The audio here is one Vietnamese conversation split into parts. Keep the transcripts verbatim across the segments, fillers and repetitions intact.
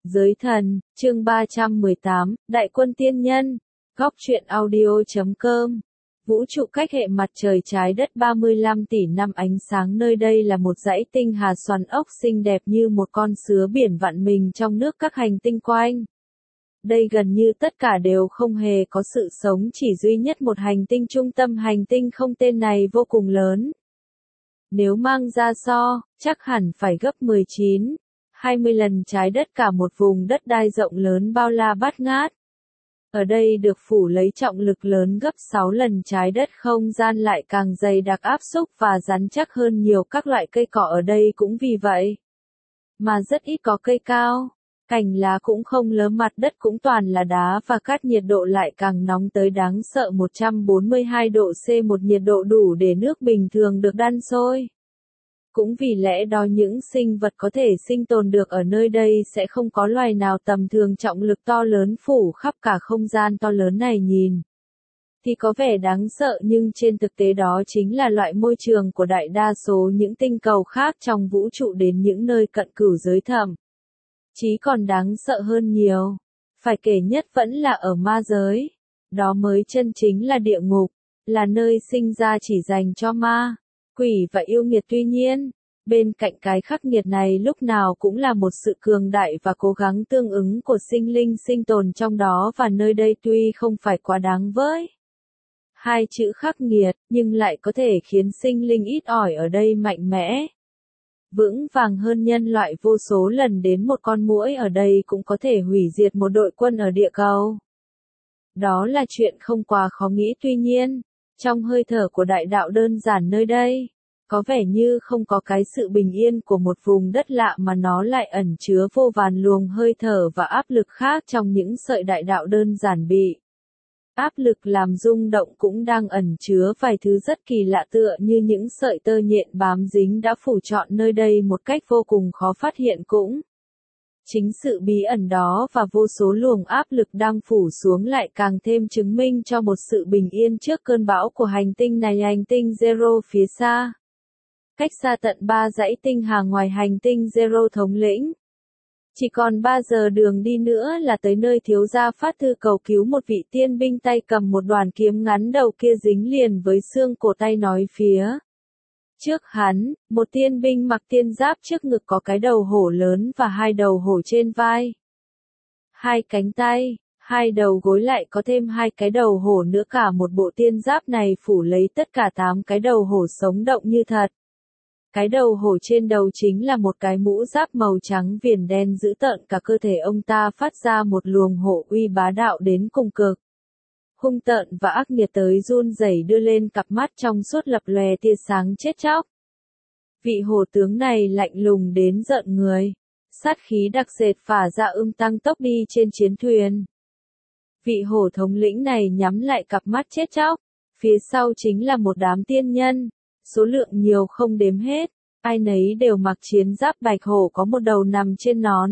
Giới thần, chương ba trăm mười tám, Đại quân tiên nhân, góc truyện audio chấm com. Vũ trụ cách hệ mặt trời trái đất ba mươi lăm tỷ năm ánh sáng, nơi đây là một dãy tinh hà xoắn ốc xinh đẹp như một con sứa biển vặn mình trong nước các hành tinh quanh. Đây gần như tất cả đều không hề có sự sống, chỉ duy nhất một hành tinh trung tâm hành tinh không tên này vô cùng lớn. Nếu mang ra so, chắc hẳn phải gấp mười chín, hai mươi lần trái đất, cả một vùng đất đai rộng lớn bao la bát ngát. Ở đây được phủ lấy trọng lực lớn gấp sáu lần trái đất, không gian lại càng dày đặc áp xúc và rắn chắc hơn nhiều. Các loại cây cỏ ở đây cũng vì vậy mà rất ít có cây cao, cành lá cũng không lớn, mặt đất cũng toàn là đá và cát, nhiệt độ lại càng nóng tới đáng sợ một trăm bốn mươi hai độ C, một nhiệt độ đủ để nước bình thường được đun sôi. Cũng vì lẽ đó những sinh vật có thể sinh tồn được ở nơi đây sẽ không có loài nào tầm thường. Trọng lực to lớn phủ khắp cả không gian to lớn này, nhìn thì có vẻ đáng sợ, nhưng trên thực tế đó chính là loại môi trường của đại đa số những tinh cầu khác trong vũ trụ, đến những nơi cận cửu giới thậm chí còn đáng sợ hơn nhiều. Phải kể nhất vẫn là ở ma giới. Đó mới chân chính là địa ngục, là nơi sinh ra chỉ dành cho ma, quỷ và yêu nghiệt. Tuy nhiên, bên cạnh cái khắc nghiệt này lúc nào cũng là một sự cường đại và cố gắng tương ứng của sinh linh sinh tồn trong đó, và nơi đây tuy không phải quá đáng với hai chữ khắc nghiệt, nhưng lại có thể khiến sinh linh ít ỏi ở đây mạnh mẽ, vững vàng hơn nhân loại vô số lần. Đến một con muỗi ở đây cũng có thể hủy diệt một đội quân ở địa cầu. Đó là chuyện không quá khó nghĩ. Tuy nhiên, trong hơi thở của đại đạo đơn giản nơi đây, có vẻ như không có cái sự bình yên của một vùng đất lạ, mà nó lại ẩn chứa vô vàn luồng hơi thở và áp lực khác. Trong những sợi đại đạo đơn giản bị áp lực làm rung động cũng đang ẩn chứa vài thứ rất kỳ lạ, tựa như những sợi tơ nhện bám dính đã phủ trọn nơi đây một cách vô cùng khó phát hiện. Cũng chính sự bí ẩn đó và vô số luồng áp lực đang phủ xuống lại càng thêm chứng minh cho một sự bình yên trước cơn bão của hành tinh này. Hành tinh Zero phía xa, cách xa tận ba dãy tinh hà ngoài hành tinh Zero thống lĩnh. Chỉ còn ba giờ đường đi nữa là tới nơi thiếu gia phát thư cầu cứu. Một vị tiên binh tay cầm một đoàn kiếm ngắn, đầu kia dính liền với xương cổ tay, nói phía trước hắn, một tiên binh mặc tiên giáp, trước ngực có cái đầu hổ lớn và hai đầu hổ trên vai, hai cánh tay, hai đầu gối, lại có thêm hai cái đầu hổ nữa. Cả một bộ tiên giáp này phủ lấy tất cả tám cái đầu hổ sống động như thật. Cái đầu hổ trên đầu chính là một cái mũ giáp màu trắng viền đen dữ tợn. Cả cơ thể ông ta phát ra một luồng hổ uy bá đạo đến cùng cực, hung tợn và ác nghiệt tới run rẩy, đưa lên cặp mắt trong suốt lập lòe tia sáng chết chóc. Vị hổ tướng này lạnh lùng đến rợn người, sát khí đặc sệt phả ra, ưng tăng tốc đi trên chiến thuyền. Vị hổ thống lĩnh này nhắm lại cặp mắt chết chóc, phía sau chính là một đám tiên nhân, số lượng nhiều không đếm hết, ai nấy đều mặc chiến giáp bạch hổ, có một đầu nằm trên nón.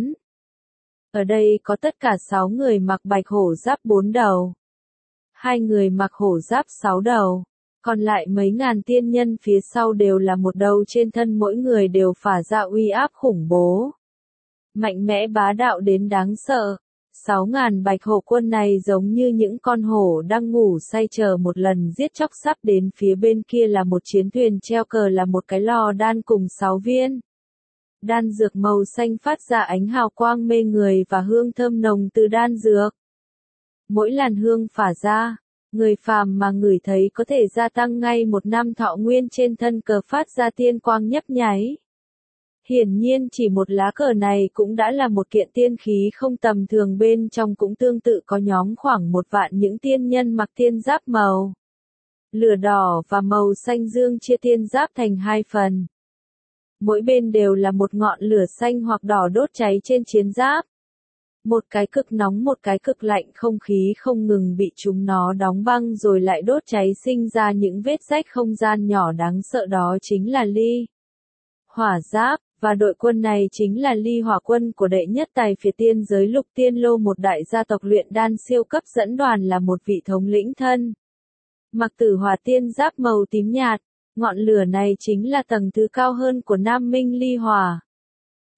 Ở đây có tất cả sáu người mặc bạch hổ giáp bốn đầu, hai người mặc hổ giáp sáu đầu, còn lại mấy ngàn tiên nhân phía sau đều là một đầu. Trên thân mỗi người đều phả ra uy áp khủng bố, mạnh mẽ bá đạo đến đáng sợ. Sáu ngàn bạch hổ quân này giống như những con hổ đang ngủ say chờ một lần giết chóc. Sắp đến phía bên kia là một chiến thuyền treo cờ, là một cái lò đan cùng sáu viên đan dược màu xanh phát ra ánh hào quang mê người và hương thơm nồng từ đan dược. Mỗi làn hương phả ra, người phàm mà ngửi thấy có thể gia tăng ngay một năm thọ nguyên. Trên thân cờ phát ra tiên quang nhấp nháy. Hiển nhiên chỉ một lá cờ này cũng đã là một kiện tiên khí không tầm thường. Bên trong cũng tương tự có nhóm khoảng một vạn những tiên nhân mặc tiên giáp màu lửa đỏ và màu xanh dương, chia tiên giáp thành hai phần. Mỗi bên đều là một ngọn lửa xanh hoặc đỏ đốt cháy trên chiến giáp. Một cái cực nóng, một cái cực lạnh, không khí không ngừng bị chúng nó đóng băng rồi lại đốt cháy, sinh ra những vết rách không gian nhỏ đáng sợ. Đó chính là ly hỏa giáp, và đội quân này chính là ly hỏa quân của đệ nhất tài phiệt tiên giới Lục Tiên Lô, một đại gia tộc luyện đan siêu cấp. Dẫn đoàn là một vị thống lĩnh thân mặc tử hỏa tiên giáp màu tím nhạt. Ngọn lửa này chính là tầng thứ cao hơn của Nam Minh ly hỏa.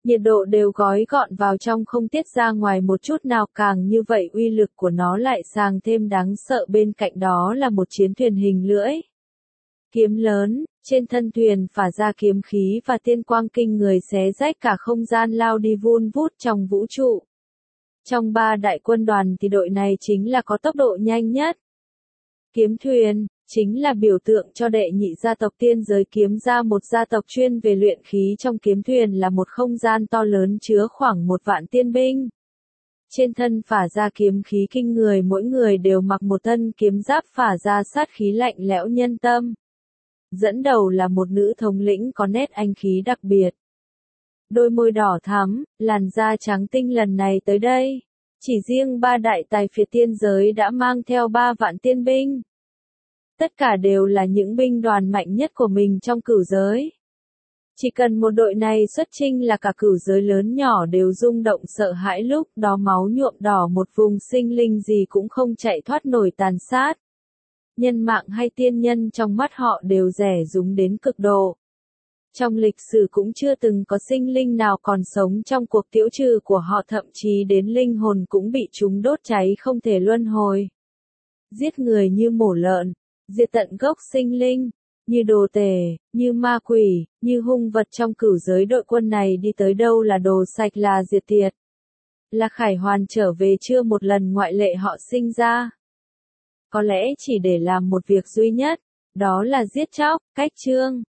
nhiệt độ đều gói gọn vào trong không tiết ra ngoài một chút nào, càng như vậy uy lực của nó lại càng thêm đáng sợ. Bên cạnh đó là một chiến thuyền hình lưỡi kiếm lớn, trên thân thuyền phả ra kiếm khí và tiên quang kinh người xé rách cả không gian lao đi vun vút trong vũ trụ. Trong ba đại quân đoàn thì đội này chính là có tốc độ nhanh nhất. Kiếm thuyền chính là biểu tượng cho đệ nhị gia tộc tiên giới kiếm gia, một gia tộc chuyên về luyện khí. Trong kiếm thuyền là một không gian to lớn chứa khoảng một vạn tiên binh. Trên thân phả ra kiếm khí kinh người, mỗi người đều mặc một thân kiếm giáp phả ra sát khí lạnh lẽo nhân tâm. Dẫn đầu là một nữ thống lĩnh có nét anh khí đặc biệt. Đôi môi đỏ thắm, làn da trắng tinh. Lần này tới đây, chỉ riêng ba đại tài phiệt tiên giới đã mang theo ba vạn tiên binh. Tất cả đều là những binh đoàn mạnh nhất của mình trong cửu giới. Chỉ cần một đội này xuất chinh là cả cửu giới lớn nhỏ đều rung động sợ hãi, lúc đó máu nhuộm đỏ một vùng, sinh linh gì cũng không chạy thoát nổi tàn sát. Nhân mạng hay tiên nhân trong mắt họ đều rẻ rúng đến cực độ. Trong lịch sử cũng chưa từng có sinh linh nào còn sống trong cuộc tiễu trừ của họ, thậm chí đến linh hồn cũng bị chúng đốt cháy không thể luân hồi. Giết người như mổ lợn, diệt tận gốc sinh linh, như đồ tể, như ma quỷ, như hung vật trong cửu giới. Đội quân này đi tới đâu là đồ sạch, là diệt tiệt. Là khải hoàn trở về, chưa một lần ngoại lệ họ sinh ra. Có lẽ chỉ để làm một việc duy nhất, đó là giết chóc, cách chương.